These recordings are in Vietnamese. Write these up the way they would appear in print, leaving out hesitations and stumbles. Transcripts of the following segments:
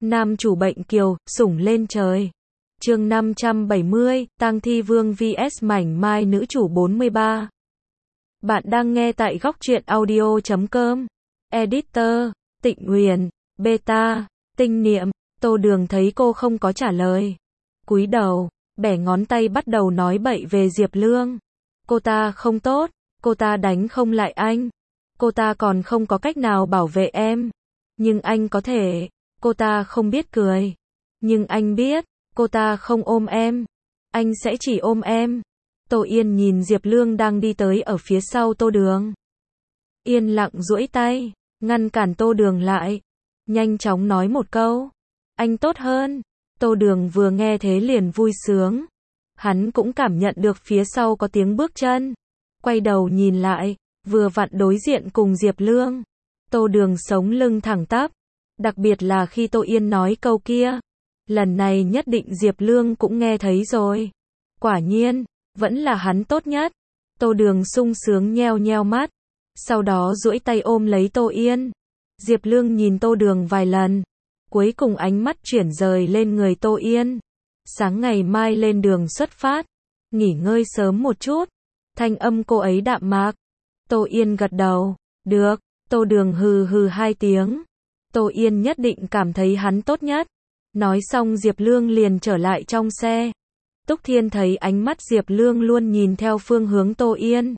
Nam chủ bệnh kiều, sủng lên trời. Chương 570, tang thi vương vs mảnh mai nữ chủ 43. Bạn đang nghe tại góc truyện audio.com. Editor, Tịnh Huyền, Beta, Tinh Niệm. Tô Đường thấy cô không có trả lời, cúi đầu, bẻ ngón tay bắt đầu nói bậy về Diệp Lương. Cô ta không tốt, cô ta đánh không lại anh, cô ta còn không có cách nào bảo vệ em. Nhưng anh có thể. Cô ta không biết cười. Nhưng anh biết, cô ta không ôm em. Anh sẽ chỉ ôm em. Tô Yên nhìn Diệp Lương đang đi tới ở phía sau Tô Đường. Yên lặng duỗi tay, ngăn cản Tô Đường lại. Nhanh chóng nói một câu. Anh tốt hơn. Tô Đường vừa nghe thế liền vui sướng. Hắn cũng cảm nhận được phía sau có tiếng bước chân. Quay đầu nhìn lại, vừa vặn đối diện cùng Diệp Lương. Tô Đường sống lưng thẳng tắp. Đặc biệt là khi Tô Yên nói câu kia. Lần này nhất định Diệp Lương cũng nghe thấy rồi. Quả nhiên, vẫn là hắn tốt nhất. Tô Đường sung sướng nheo nheo mắt. Sau đó duỗi tay ôm lấy Tô Yên. Diệp Lương nhìn Tô Đường vài lần. Cuối cùng ánh mắt chuyển rời lên người Tô Yên. Sáng ngày mai lên đường xuất phát. Nghỉ ngơi sớm một chút. Thanh âm cô ấy đạm mạc. Tô Yên gật đầu. Được. Tô Đường hừ hừ hai tiếng. Tô Yên nhất định cảm thấy hắn tốt nhất. Nói xong Diệp Lương liền trở lại trong xe. Túc Thiên thấy ánh mắt Diệp Lương luôn nhìn theo phương hướng Tô Yên.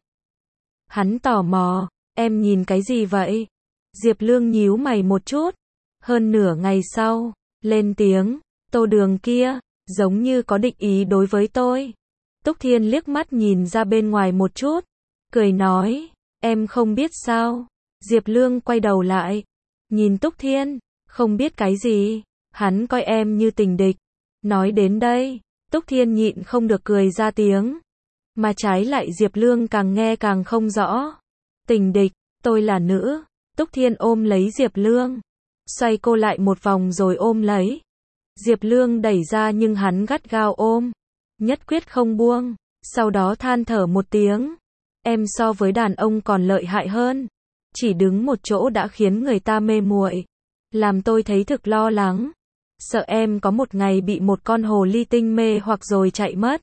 Hắn tò mò, em nhìn cái gì vậy? Diệp Lương nhíu mày một chút. Hơn nửa ngày sau, lên tiếng, Tô Đường kia, giống như có định ý đối với tôi. Túc Thiên liếc mắt nhìn ra bên ngoài một chút, cười nói, em không biết sao? Diệp Lương quay đầu lại, nhìn Túc Thiên, không biết cái gì, hắn coi em như tình địch. Nói đến đây, Túc Thiên nhịn không được cười ra tiếng. Mà trái lại Diệp Lương càng nghe càng không rõ. Tình địch, tôi là nữ. Túc Thiên ôm lấy Diệp Lương. Xoay cô lại một vòng rồi ôm lấy. Diệp Lương đẩy ra nhưng hắn gắt gao ôm. Nhất quyết không buông. Sau đó than thở một tiếng. Em so với đàn ông còn lợi hại hơn. Chỉ đứng một chỗ đã khiến người ta mê muội. Làm tôi thấy thực lo lắng. Sợ em có một ngày bị một con hồ ly tinh mê hoặc rồi chạy mất.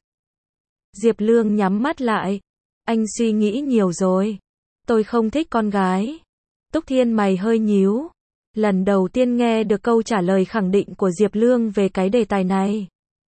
Diệp Lương nhắm mắt lại. Anh suy nghĩ nhiều rồi. Tôi không thích con gái. Túc Thiên mày hơi nhíu. Lần đầu tiên nghe được câu trả lời khẳng định của Diệp Lương về cái đề tài này.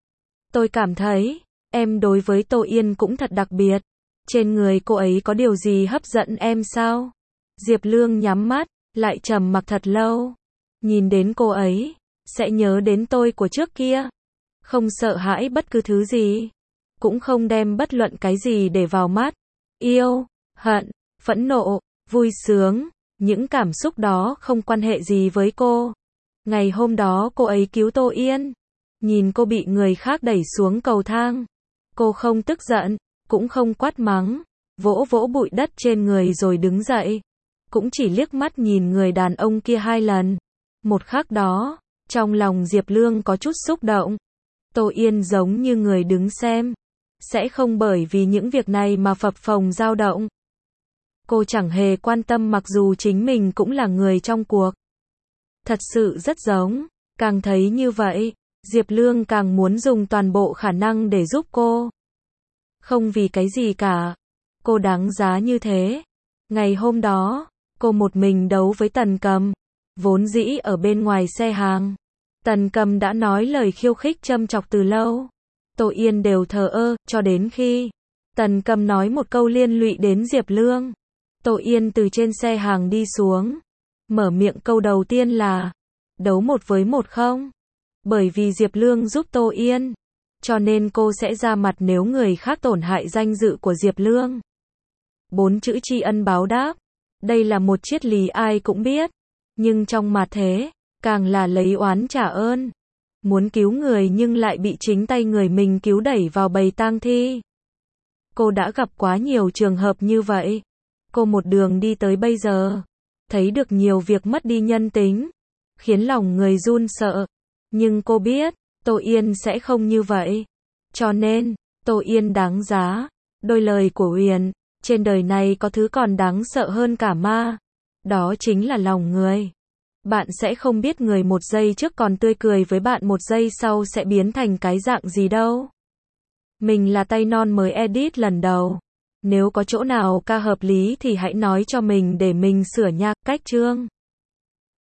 Tôi cảm thấy, em đối với Tô Yên cũng thật đặc biệt. Trên người cô ấy có điều gì hấp dẫn em sao? Diệp Lương nhắm mắt, lại trầm mặc thật lâu. Nhìn đến cô ấy, sẽ nhớ đến tôi của trước kia. Không sợ hãi bất cứ thứ gì. Cũng không đem bất luận cái gì để vào mắt. Yêu, hận, phẫn nộ, vui sướng. Những cảm xúc đó không quan hệ gì với cô. Ngày hôm đó cô ấy cứu Tô Yên. Nhìn cô bị người khác đẩy xuống cầu thang. Cô không tức giận, cũng không quát mắng. Vỗ vỗ bụi đất trên người rồi đứng dậy. Cũng chỉ liếc mắt nhìn người đàn ông kia 2 lần. Một khắc đó, trong lòng Diệp Lương có chút xúc động. Tô Yên giống như người đứng xem. Sẽ không bởi vì những việc này mà phập phồng dao động. Cô chẳng hề quan tâm mặc dù chính mình cũng là người trong cuộc. Thật sự rất giống. Càng thấy như vậy, Diệp Lương càng muốn dùng toàn bộ khả năng để giúp cô. Không vì cái gì cả. Cô đáng giá như thế. Ngày hôm đó, cô một mình đấu với Tần Cầm. Vốn dĩ ở bên ngoài xe hàng. Tần Cầm đã nói lời khiêu khích châm chọc từ lâu. Tô Yên đều thờ ơ, cho đến khi Tần Cầm nói một câu liên lụy đến Diệp Lương. Tô Yên từ trên xe hàng đi xuống. Mở miệng câu đầu tiên là đấu 1 với 1 không? Bởi vì Diệp Lương giúp Tô Yên. Cho nên cô sẽ ra mặt nếu người khác tổn hại danh dự của Diệp Lương. 4 chữ tri ân báo đáp. Đây là một triết lý ai cũng biết. Nhưng trong mặt thế, càng là lấy oán trả ơn. Muốn cứu người nhưng lại bị chính tay người mình cứu đẩy vào bầy tang thi. Cô đã gặp quá nhiều trường hợp như vậy. Cô một đường đi tới bây giờ. Thấy được nhiều việc mất đi nhân tính. Khiến lòng người run sợ. Nhưng cô biết, Tô Yên sẽ không như vậy. Cho nên, Tô Yên đáng giá. Đôi lời của Huyền, trên đời này có thứ còn đáng sợ hơn cả ma. Đó chính là lòng người. Bạn sẽ không biết người một giây trước còn tươi cười với bạn một giây sau sẽ biến thành cái dạng gì đâu. Mình là tay non mới edit lần đầu. Nếu có chỗ nào ca hợp lý thì hãy nói cho mình để mình sửa nha. Cách chương